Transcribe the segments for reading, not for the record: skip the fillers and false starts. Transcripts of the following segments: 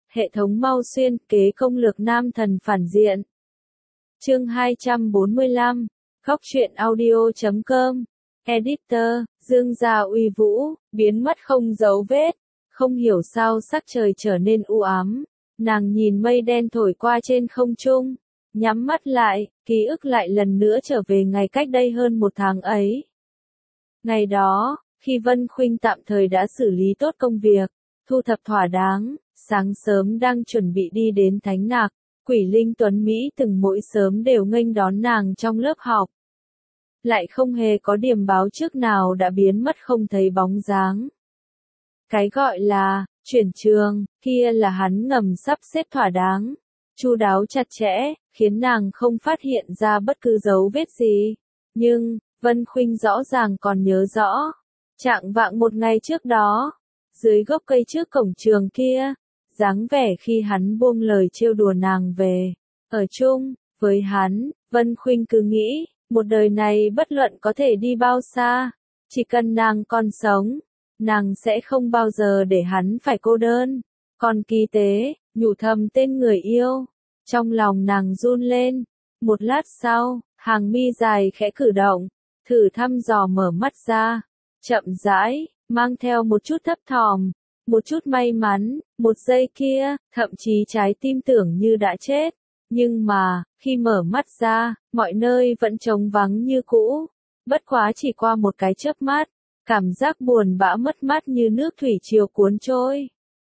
Hệ thống mau xuyên kế công lược nam thần phản diện. Chương 245, Góc truyện audio.com. Editor, Dương Gia uy vũ, biến mất không dấu vết. Không hiểu sao sắc trời trở nên u ám. Nàng nhìn mây đen thổi qua trên không trung. Nhắm mắt lại, ký ức lại lần nữa trở về ngày cách đây hơn một tháng ấy. Ngày đó, khi Vân Khuynh tạm thời đã xử lý tốt công việc, thu thập thỏa đáng, sáng sớm đang chuẩn bị đi đến Thánh Nạc, Quỷ Linh Tuấn Mỹ từng mỗi sớm đều nghênh đón nàng trong lớp học. Lại không hề có điểm báo trước nào đã biến mất không thấy bóng dáng. Cái gọi là chuyển trường, kia là hắn ngầm sắp xếp thỏa đáng, chu đáo chặt chẽ, khiến nàng không phát hiện ra bất cứ dấu vết gì. Nhưng, Vân Khuynh rõ ràng còn nhớ rõ, trạng vạng một ngày trước đó, dưới gốc cây trước cổng trường kia, dáng vẻ khi hắn buông lời trêu đùa nàng về, ở chung, với hắn, Vân Khuynh cứ nghĩ, một đời này bất luận có thể đi bao xa, chỉ cần nàng còn sống, nàng sẽ không bao giờ để hắn phải cô đơn. Còn kỳ tế, nhủ thầm tên người yêu, trong lòng nàng run lên. Một lát sau, hàng mi dài khẽ cử động, thử thăm dò mở mắt ra, chậm rãi, mang theo một chút thấp thỏm, một chút may mắn, một giây kia, thậm chí trái tim tưởng như đã chết. Nhưng mà, khi mở mắt ra, mọi nơi vẫn trống vắng như cũ. Bất quá chỉ qua một cái chớp mắt, cảm giác buồn bã mất mát như nước thủy triều cuốn trôi.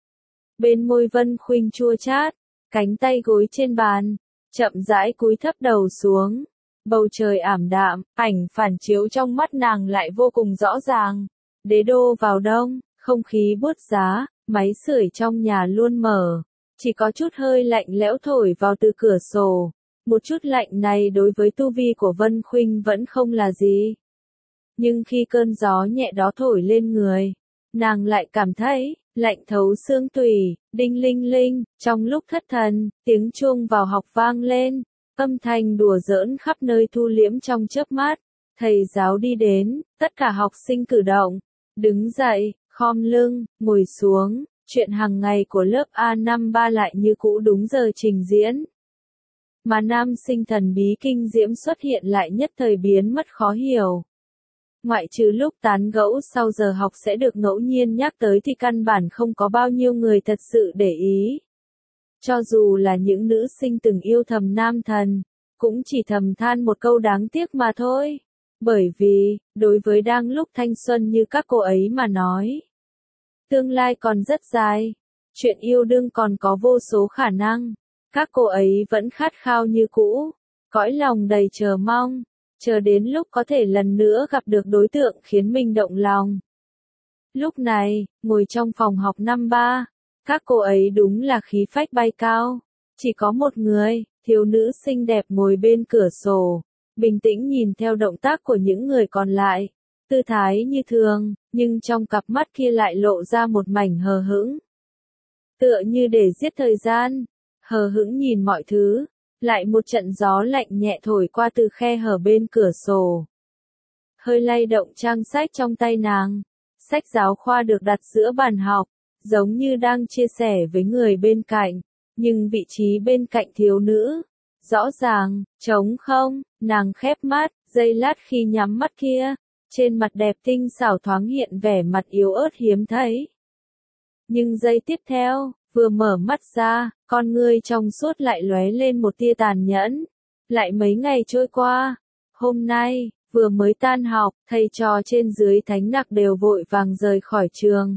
Bên môi Vân Khuynh chua chát, cánh tay gối trên bàn, chậm rãi cúi thấp đầu xuống. Bầu trời ảm đạm, ảnh phản chiếu trong mắt nàng lại vô cùng rõ ràng. Đế đô vào đông, không khí buốt giá, máy sưởi trong nhà luôn mở. Chỉ có chút hơi lạnh lẽo thổi vào từ cửa sổ. Một chút lạnh này đối với tu vi của Vân Khuynh vẫn không là gì. Nhưng khi cơn gió nhẹ đó thổi lên người, nàng lại cảm thấy lạnh thấu xương tủy. Đinh linh linh, trong lúc thất thần, tiếng chuông vào học vang lên, âm thanh đùa giỡn khắp nơi thu liễm trong chớp mắt. Thầy giáo đi đến, tất cả học sinh cử động, đứng dậy, khom lưng, ngồi xuống. Chuyện hàng ngày của lớp A53 lại như cũ đúng giờ trình diễn. Mà nam sinh thần bí kinh diễm xuất hiện lại nhất thời biến mất khó hiểu. Ngoại trừ lúc tán gẫu sau giờ học sẽ được ngẫu nhiên nhắc tới thì căn bản không có bao nhiêu người thật sự để ý. Cho dù là những nữ sinh từng yêu thầm nam thần, cũng chỉ thầm than một câu đáng tiếc mà thôi. Bởi vì, đối với đang lúc thanh xuân như các cô ấy mà nói, tương lai còn rất dài, chuyện yêu đương còn có vô số khả năng. Các cô ấy vẫn khát khao như cũ, cõi lòng đầy chờ mong, chờ đến lúc có thể lần nữa gặp được đối tượng khiến mình động lòng. Lúc này, ngồi trong phòng học năm 3, các cô ấy đúng là khí phách bay cao. Chỉ có một người, thiếu nữ xinh đẹp ngồi bên cửa sổ, bình tĩnh nhìn theo động tác của những người còn lại. Tư thái như thường, nhưng trong cặp mắt kia lại lộ ra một mảnh hờ hững. Tựa như để giết thời gian, hờ hững nhìn mọi thứ, lại một trận gió lạnh nhẹ thổi qua từ khe hở bên cửa sổ. Hơi lay động trang sách trong tay nàng, sách giáo khoa được đặt giữa bàn học, giống như đang chia sẻ với người bên cạnh, nhưng vị trí bên cạnh thiếu nữ, rõ ràng, trống không. Nàng khép mắt, giây lát khi nhắm mắt kia, trên mặt đẹp tinh xảo thoáng hiện vẻ mặt yếu ớt hiếm thấy. Nhưng giây tiếp theo, vừa mở mắt ra, con ngươi trong suốt lại lóe lên một tia tàn nhẫn. Lại mấy ngày trôi qua, hôm nay, vừa mới tan học, thầy trò trên dưới Thánh Nặc đều vội vàng rời khỏi trường.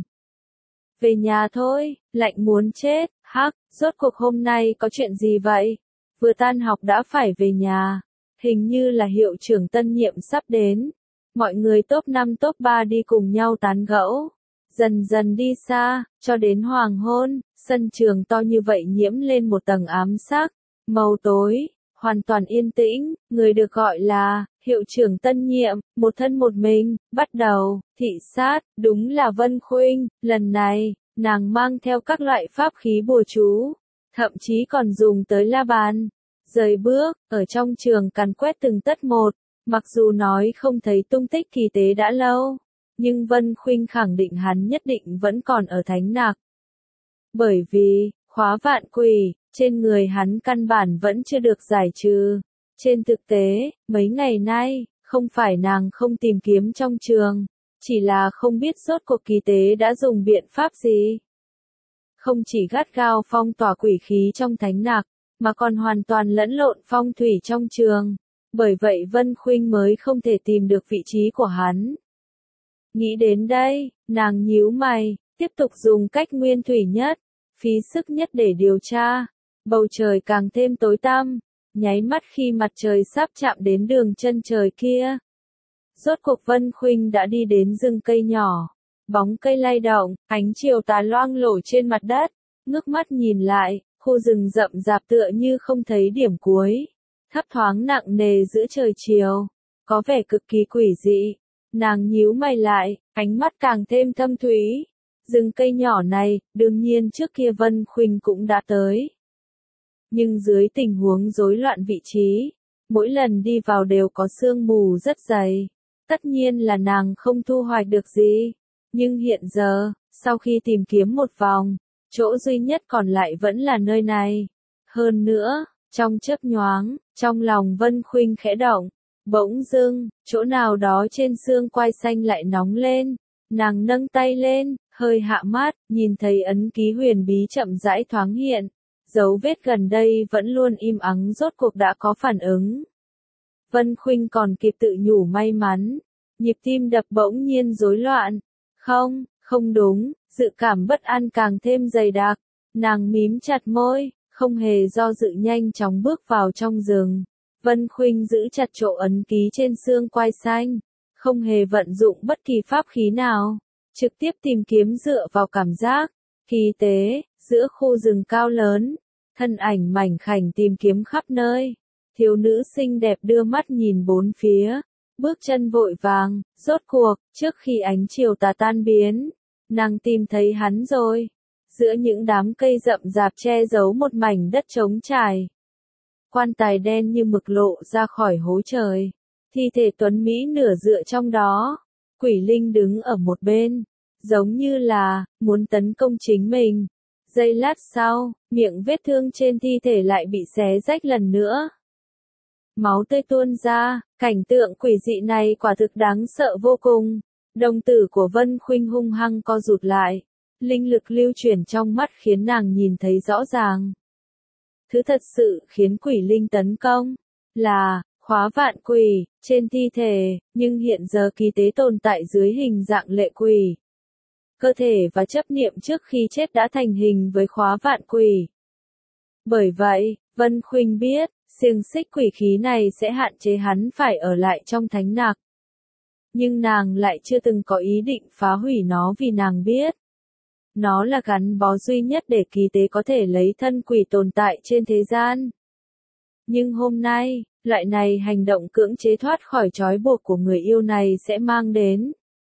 Về nhà thôi, lạnh muốn chết, hắc, rốt cuộc hôm nay có chuyện gì vậy? Vừa tan học đã phải về nhà, hình như là hiệu trưởng tân nhiệm sắp đến. Mọi người top 5 top 3 đi cùng nhau tán gẫu, dần dần đi xa, cho đến hoàng hôn, sân trường to như vậy nhiễm lên một tầng ám sắc, màu tối, hoàn toàn yên tĩnh. Người được gọi là hiệu trưởng tân nhiệm, một thân một mình, bắt đầu thị sát, đúng là Vân Khuynh. Lần này, nàng mang theo các loại pháp khí bùa chú, thậm chí còn dùng tới la bàn. Rời bước, ở trong trường càn quét từng tất một. Mặc dù nói không thấy tung tích kỳ tế đã lâu, nhưng Vân Khuynh khẳng định hắn nhất định vẫn còn ở Thánh Nạc. Bởi vì, Khóa vạn quỷ, trên người hắn căn bản vẫn chưa được giải trừ. Trên thực tế, mấy ngày nay, không phải nàng không tìm kiếm trong trường, chỉ là không biết rốt cuộc kỳ tế đã dùng biện pháp gì. Không chỉ gắt gao phong tỏa quỷ khí trong thánh nặc, mà còn hoàn toàn lẫn lộn phong thủy trong trường. Bởi vậy Vân Khuynh mới không thể tìm được vị trí của hắn. Nghĩ đến đây, nàng nhíu mày, tiếp tục dùng cách nguyên thủy nhất, phí sức nhất để điều tra. Bầu trời càng thêm tối tăm, nháy mắt khi mặt trời sắp chạm đến đường chân trời kia. Rốt cuộc Vân Khuynh đã đi đến rừng cây nhỏ. Bóng cây lay động, ánh chiều tà loang lổ trên mặt đất. Ngước mắt nhìn lại, khu rừng rậm rạp tựa như không thấy điểm cuối. Thấp thoáng nặng nề giữa trời chiều, có vẻ cực kỳ quỷ dị. Nàng nhíu mày lại, ánh mắt càng thêm thâm thúy. Rừng cây nhỏ này, đương nhiên trước kia Vân Khuynh cũng đã tới. Nhưng dưới tình huống rối loạn vị trí, mỗi lần đi vào đều có sương mù rất dày. Tất nhiên là nàng không thu hoạch được gì. Nhưng hiện giờ, sau khi tìm kiếm một vòng, chỗ duy nhất còn lại vẫn là nơi này. Hơn nữa, trong chớp nhoáng, trong lòng Vân Khuynh khẽ động, bỗng dưng, chỗ nào đó trên xương quai xanh lại nóng lên. Nàng nâng tay lên, hơi hạ mắt, nhìn thấy ấn ký huyền bí chậm rãi thoáng hiện. Dấu vết gần đây vẫn luôn im ắng rốt cuộc đã có phản ứng. Vân Khuynh còn kịp tự nhủ may mắn. Nhịp tim đập bỗng nhiên rối loạn. Không đúng, dự cảm bất an càng thêm dày đặc. Nàng mím chặt môi, không hề do dự nhanh chóng bước vào trong rừng. Vân Khuynh giữ chặt chỗ ấn ký trên xương quai xanh, không hề vận dụng bất kỳ pháp khí nào, trực tiếp tìm kiếm dựa vào cảm giác. Khí tế, giữa khu rừng cao lớn, thân ảnh mảnh khảnh tìm kiếm khắp nơi. Thiếu nữ xinh đẹp đưa mắt nhìn bốn phía, bước chân vội vàng, rốt cuộc, trước khi ánh chiều tà tan biến, nàng tìm thấy hắn rồi. Giữa những đám cây rậm rạp che giấu một mảnh đất trống trải. Quan tài đen như mực lộ ra khỏi hố trời. Thi thể tuấn Mỹ nửa dựa trong đó. Quỷ linh đứng ở một bên, giống như là muốn tấn công chính mình. Giây lát sau, miệng vết thương trên thi thể lại bị xé rách lần nữa. Máu tươi tuôn ra, cảnh tượng quỷ dị này quả thực đáng sợ vô cùng. Đồng tử của Vân Khuynh hung hăng co rụt lại. Linh lực lưu chuyển trong mắt khiến nàng nhìn thấy rõ ràng. Thứ thật sự khiến quỷ linh tấn công là khóa vạn quỷ trên thi thể, nhưng hiện giờ kỳ tế tồn tại dưới hình dạng lệ quỷ. Cơ thể và chấp niệm trước khi chết đã thành hình với khóa vạn quỷ. Bởi vậy, Vân Khuynh biết, xiềng xích quỷ khí này sẽ hạn chế hắn phải ở lại trong thánh nặc. Nhưng nàng lại chưa từng có ý định phá hủy nó vì nàng biết. Nó là gắn bó duy nhất để kỳ tế có thể lấy thân quỷ tồn tại trên thế gian. Nhưng hôm nay, loại này hành động cưỡng chế thoát khỏi trói buộc của người yêu này sẽ mang đến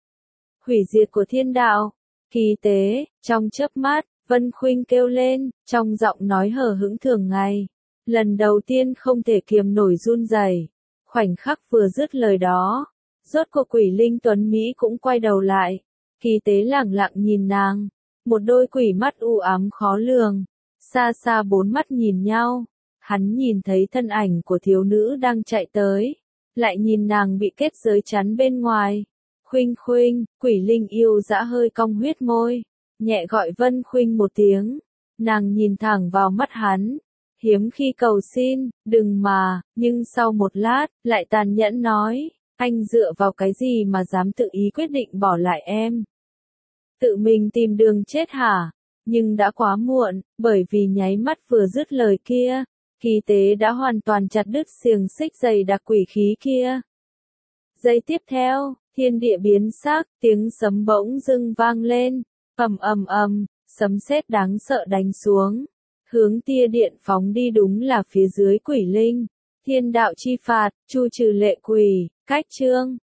hủy diệt của thiên đạo. Kỳ tế, trong chớp mắt, Vân Khuynh kêu lên, trong giọng nói hờ hững thường ngày. Lần đầu tiên không thể kiềm nổi run rẩy. Khoảnh khắc vừa dứt lời đó, rốt cuộc quỷ linh tuấn Mỹ cũng quay đầu lại. Kỳ tế lẳng lặng nhìn nàng. Một đôi quỷ mắt u ám khó lường. Xa xa bốn mắt nhìn nhau. Hắn nhìn thấy thân ảnh của thiếu nữ đang chạy tới. Lại nhìn nàng bị kết giới chắn bên ngoài. Khuynh Khuynh, quỷ linh yêu dã hơi cong huyết môi. Nhẹ gọi Vân Khuynh một tiếng. Nàng nhìn thẳng vào mắt hắn. Hiếm khi cầu xin, đừng mà, nhưng sau một lát, lại tàn nhẫn nói. Anh dựa vào cái gì mà dám tự ý quyết định bỏ lại em? Tự mình tìm đường chết hả? Nhưng đã quá muộn, bởi vì nháy mắt vừa dứt lời kia, kỳ tế đã hoàn toàn chặt đứt xiềng xích dày đặc quỷ khí kia. Giây tiếp theo, thiên địa biến sắc, tiếng sấm bỗng dưng vang lên, ầm ầm ầm, sấm sét đáng sợ đánh xuống. Hướng tia điện phóng đi đúng là phía dưới quỷ linh. Thiên đạo chi phạt, chu trừ lệ quỷ, cách chương.